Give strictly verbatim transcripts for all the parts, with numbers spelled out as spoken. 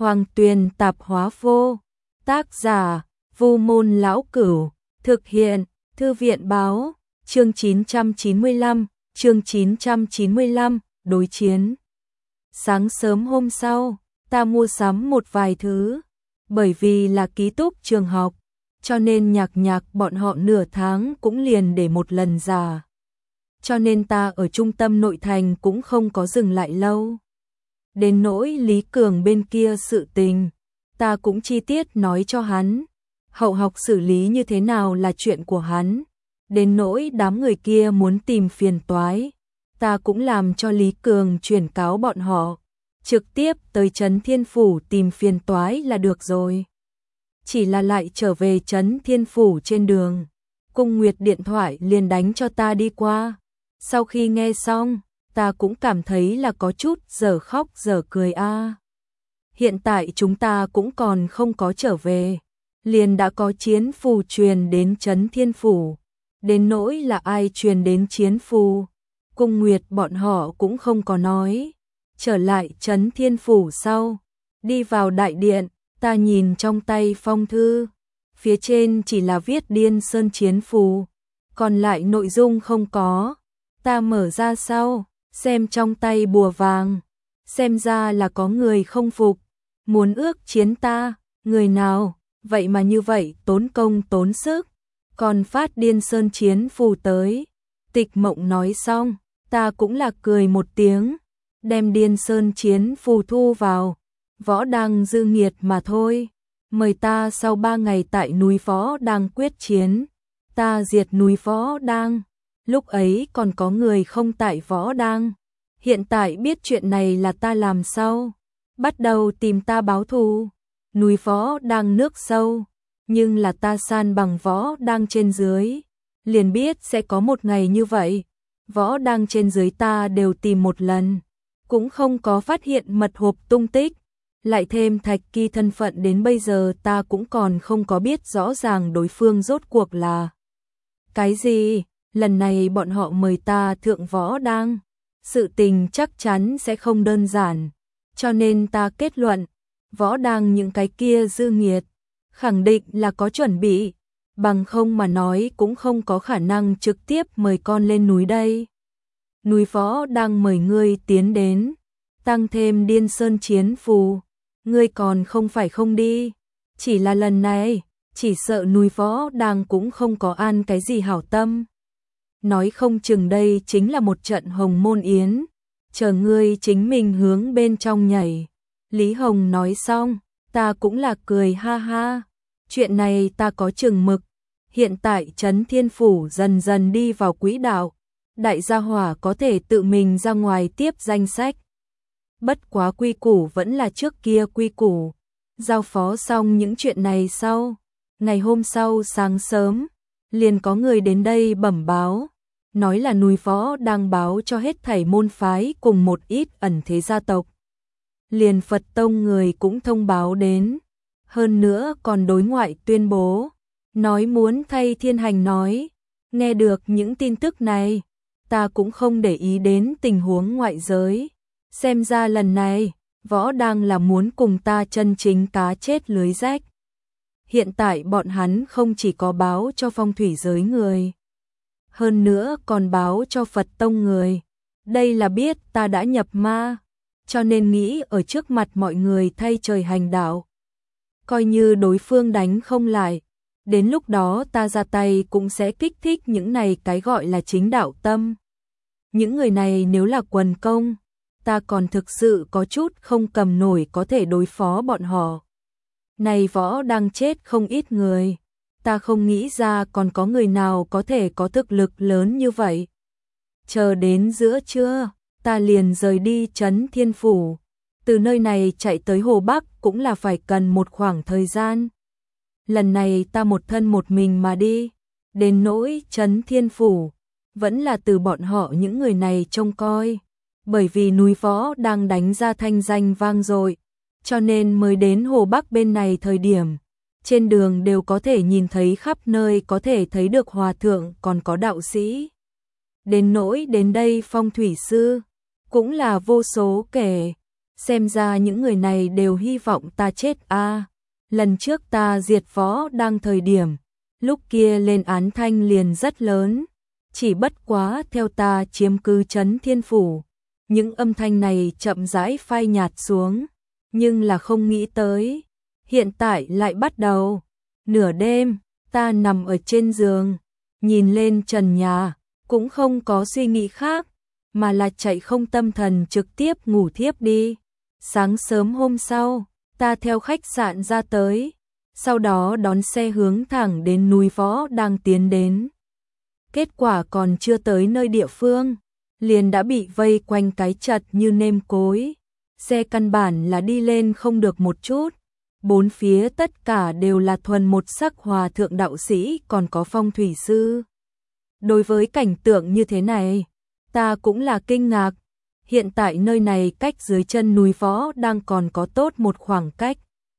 Hoàng Tuyền Tạp Hóa Vô. Tác giả: Vu Môn Lão Cửu. Thực hiện: Thư viện Báo. Chương chín trăm chín mươi lăm, chương chín trăm chín mươi lăm, đối chiến. Sáng sớm hôm sau, ta mua sắm một vài thứ. Bởi vì là ký túc trường học, cho nên nhạc nhạc bọn họ nửa tháng cũng liền để một lần giả. Cho nên ta ở trung tâm nội thành cũng không có dừng lại lâu. Đến nỗi Lý Cường bên kia sự tình, ta cũng chi tiết nói cho hắn. Hậu học xử lý như thế nào là chuyện của hắn. Đến nỗi đám người kia muốn tìm phiền toái, ta cũng làm cho Lý Cường chuyển cáo bọn họ, trực tiếp tới Trấn Thiên Phủ tìm phiền toái là được rồi. Chỉ là lại trở về Trấn Thiên Phủ trên đường, Cung Nguyệt điện thoại liền đánh cho ta đi qua. Sau khi nghe xong, ta cũng cảm thấy là có chút giờ khóc giờ cười a. À. Hiện tại chúng ta cũng còn không có trở về, liền đã có chiến phù truyền đến Trấn Thiên Phủ. Đến nỗi là ai truyền đến chiến phù, Cung Nguyệt bọn họ cũng không có nói. Trở lại Trấn Thiên Phủ sau, đi vào đại điện, ta nhìn trong tay phong thư, phía trên chỉ là viết Điên Sơn chiến phù, còn lại nội dung không có. Ta mở ra sau, xem trong tay bùa vàng, xem ra là có người không phục, muốn ước chiến ta. Người nào, vậy mà như vậy tốn công tốn sức, còn phát Điên Sơn chiến phù tới. Tịch Mộng nói xong, ta cũng là cười một tiếng, đem Điên Sơn chiến phù thu vào. Võ Đăng dư nghiệt mà thôi, mời ta sau ba ngày tại núi Võ Đăng quyết chiến, ta diệt núi Võ Đăng. Lúc ấy còn có người không tại Võ Đăng, hiện tại biết chuyện này là ta làm sau, bắt đầu tìm ta báo thù. Núi Võ Đăng nước sâu, nhưng là ta san bằng Võ Đăng trên dưới, liền biết sẽ có một ngày như vậy. Võ Đăng trên dưới ta đều tìm một lần, cũng không có phát hiện mật hộp tung tích. Lại thêm Thạch Kỳ thân phận đến bây giờ ta cũng còn không có biết rõ ràng đối phương rốt cuộc là cái gì. Lần này bọn họ mời ta thượng Võ Đăng, sự tình chắc chắn sẽ không đơn giản, cho nên ta kết luận, Võ Đăng những cái kia dư nghiệt, khẳng định là có chuẩn bị, bằng không mà nói cũng không có khả năng trực tiếp mời con lên núi đây. Núi Võ Đăng mời ngươi tiến đến, tăng thêm Điên Sơn chiến phù, ngươi còn không phải không đi. Chỉ là lần này, chỉ sợ núi Võ Đăng cũng không có an cái gì hảo tâm. Nói không chừng đây chính là một trận hồng môn yến, chờ ngươi chính mình hướng bên trong nhảy. Lý Hồng nói xong, ta cũng là cười ha ha. Chuyện này ta có chừng mực. Hiện tại Trấn Thiên Phủ dần dần đi vào quỹ đạo, đại gia hỏa có thể tự mình ra ngoài tiếp danh sách. Bất quá quy củ vẫn là trước kia quy củ. Giao phó xong những chuyện này sau, ngày hôm sau sáng sớm, liền có người đến đây bẩm báo, nói là núi Võ đang báo cho hết thảy môn phái cùng một ít ẩn thế gia tộc. Liền Phật Tông người cũng thông báo đến, hơn nữa còn đối ngoại tuyên bố, nói muốn thay Thiên Hành nói. Nghe được những tin tức này, ta cũng không để ý đến tình huống ngoại giới. Xem ra lần này, Võ Đăng là muốn cùng ta chân chính cá chết lưới rách. Hiện tại bọn hắn không chỉ có báo cho phong thủy giới người, hơn nữa còn báo cho Phật Tông người. Đây là biết ta đã nhập ma, cho nên nghĩ ở trước mặt mọi người thay trời hành đạo. Coi như đối phương đánh không lại, đến lúc đó ta ra tay cũng sẽ kích thích những này cái gọi là chính đạo tâm. Những người này nếu là quần công, ta còn thực sự có chút không cầm nổi có thể đối phó bọn họ. Này Võ Đăng chết không ít người, ta không nghĩ ra còn có người nào có thể có thực lực lớn như vậy. Chờ đến giữa trưa, ta liền rời đi Trấn Thiên Phủ. Từ nơi này chạy tới Hồ Bắc cũng là phải cần một khoảng thời gian. Lần này ta một thân một mình mà đi, đến nỗi Trấn Thiên Phủ, vẫn là từ bọn họ những người này trông coi. Bởi vì núi Võ đang đánh ra thanh danh vang dội, cho nên mới đến Hồ Bắc bên này thời điểm, trên đường đều có thể nhìn thấy khắp nơi có thể thấy được hòa thượng còn có đạo sĩ. Đến nỗi đến đây phong thủy sư, cũng là vô số kể. xem ra những người này đều hy vọng ta chết a. À, lần trước ta diệt võ đang thời điểm, lúc kia lên án thanh liền rất lớn, chỉ bất quá theo ta chiếm cứ trấn Thiên Phủ, những âm thanh này chậm rãi phai nhạt xuống, nhưng là không nghĩ tới, hiện tại lại bắt đầu. Nửa đêm, ta nằm ở trên giường, nhìn lên trần nhà, cũng không có suy nghĩ khác, mà là chạy không tâm thần trực tiếp ngủ thiếp đi. Sáng sớm hôm sau, ta theo khách sạn ra tới, sau đó đón xe hướng thẳng đến núi Võ đang tiến đến. Kết quả còn chưa tới nơi địa phương, liền đã bị vây quanh cái chật như nêm cối. Xe căn bản là đi lên không được một chút, bốn phía tất cả đều là thuần một sắc hòa thượng đạo sĩ còn có phong thủy sư. Đối với cảnh tượng như thế này, ta cũng là kinh ngạc. Hiện tại nơi này cách dưới chân núi Võ đang còn có tốt một khoảng cách.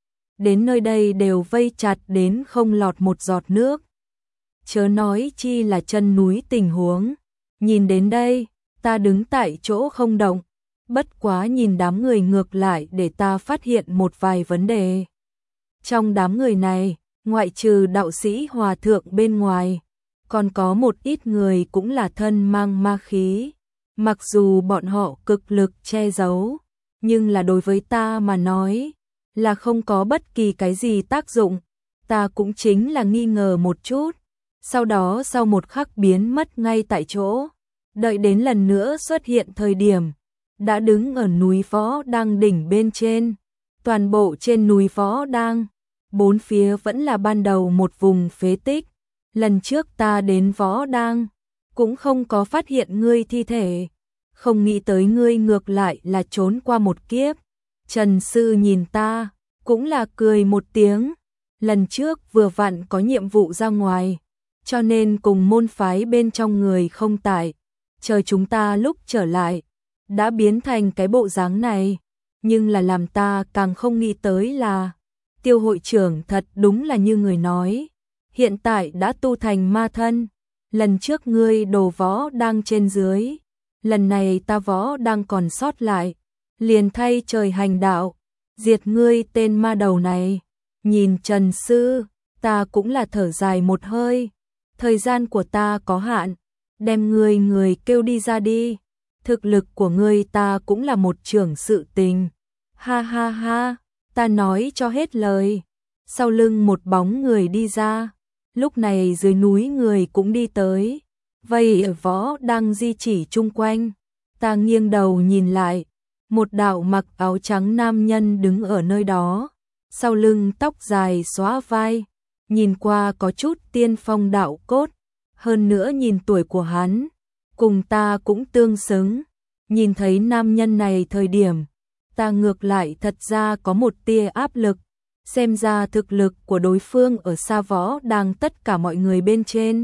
Đến nơi đây đều vây chặt đến không lọt một giọt nước. Chớ nói chi là chân núi tình huống. Nhìn đến đây, ta đứng tại chỗ không động. Bất quá nhìn đám người ngược lại để ta phát hiện một vài vấn đề. Trong đám người này, ngoại trừ đạo sĩ hòa thượng bên ngoài, còn có một ít người cũng là thân mang ma khí. Mặc dù bọn họ cực lực che giấu, nhưng là đối với ta mà nói, là không có bất kỳ cái gì tác dụng. Ta cũng chính là nghi ngờ một chút, sau đó sau một khắc biến mất ngay tại chỗ. Đợi đến lần nữa xuất hiện thời điểm, đã đứng ở núi Võ Đang đỉnh bên trên. Toàn bộ trên núi Võ Đang, bốn phía vẫn là ban đầu một vùng phế tích. Lần trước ta đến Võ Đang, cũng không có phát hiện ngươi thi thể. Không nghĩ tới ngươi ngược lại là trốn qua một kiếp. Trần Sư nhìn ta, cũng là cười một tiếng. Lần trước vừa vặn có nhiệm vụ ra ngoài, cho nên cùng môn phái bên trong người không tại. Chờ chúng ta lúc trở lại, đã biến thành cái bộ dáng này. Nhưng là làm ta càng không nghĩ tới là, Tiêu hội trưởng thật đúng là như người nói. Hiện tại đã tu thành ma thân. Lần trước ngươi đồ Võ Đang trên dưới, lần này ta Võ Đang còn sót lại, liền thay trời hành đạo, diệt ngươi tên ma đầu này. Nhìn Trần Sư, ta cũng là thở dài một hơi. Thời gian của ta có hạn, đem ngươi người kêu đi ra đi. Thực lực của ngươi ta cũng là một trưởng sự tình. Ha ha ha, ta nói cho hết lời. Sau lưng một bóng người đi ra. Lúc này dưới núi người cũng đi tới. Vây ở Võ Đang di chỉ chung quanh. Ta nghiêng đầu nhìn lại. Một đạo mặc áo trắng nam nhân đứng ở nơi đó. Sau lưng tóc dài xóa vai. Nhìn qua có chút tiên phong đạo cốt. Hơn nữa nhìn tuổi của hắn, cùng ta cũng tương xứng. Nhìn thấy nam nhân này thời điểm, ta ngược lại thật ra có một tia áp lực. Xem ra thực lực của đối phương ở xa Võ Đang tất cả mọi người bên trên.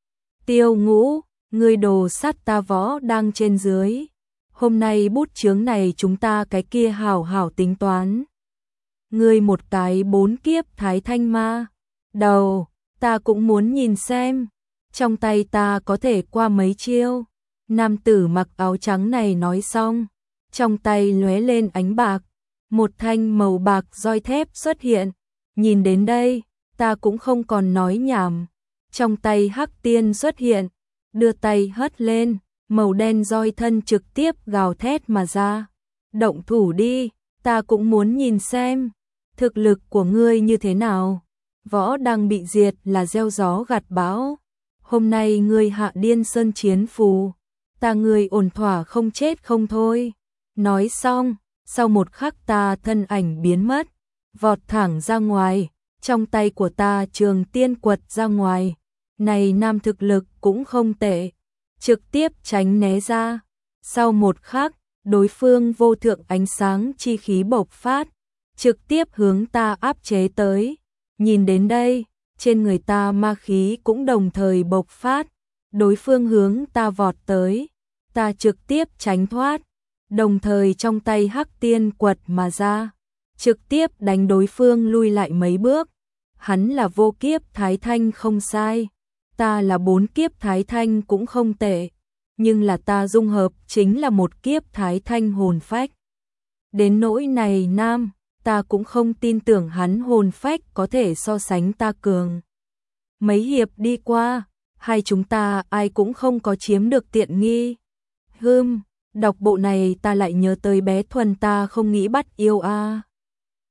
Tiêu Ngũ, ngươi đồ sát ta Võ Đang trên dưới. Hôm nay bút chướng này chúng ta cái kia hảo hảo tính toán. Ngươi một cái bốn kiếp thái thanh ma. Đầu, ta cũng muốn nhìn xem. Trong tay ta có thể qua mấy chiêu. Nam tử mặc áo trắng này nói xong. Trong tay lóe lên ánh bạc. Một thanh màu bạc roi thép xuất hiện. Nhìn đến đây, ta cũng không còn nói nhảm. Trong tay hắc tiên xuất hiện. Đưa tay hất lên. Màu đen roi thân trực tiếp gào thét mà ra. Động thủ đi, ta cũng muốn nhìn xem. Thực lực của ngươi như thế nào? Võ Đang bị diệt là gieo gió gặt bão. Hôm nay ngươi hạ điên sơn chiến phù. Ta ngươi ổn thỏa không chết không thôi. Nói xong, sau một khắc ta thân ảnh biến mất. Vọt thẳng ra ngoài. Trong tay của ta trường tiên quật ra ngoài. Này nam thực lực cũng không tệ. Trực tiếp tránh né ra. Sau một khắc, đối phương vô thượng ánh sáng chi khí bộc phát. Trực tiếp hướng ta áp chế tới. Nhìn đến đây, trên người ta ma khí cũng đồng thời bộc phát. Đối phương hướng ta vọt tới. Ta trực tiếp tránh thoát. Đồng thời trong tay hắc tiên quật mà ra. Trực tiếp đánh đối phương lui lại mấy bước. Hắn là vô kiếp thái thanh không sai. Ta là bốn kiếp thái thanh cũng không tệ. Nhưng là ta dung hợp chính là một kiếp thái thanh hồn phách. Đến nỗi này nam, ta cũng không tin tưởng hắn hồn phách có thể so sánh ta cường. Mấy hiệp đi qua, hai chúng ta ai cũng không có chiếm được tiện nghi. Hưm, đọc bộ này ta lại nhớ tới bé Thuần ta không nghĩ bắt yêu a.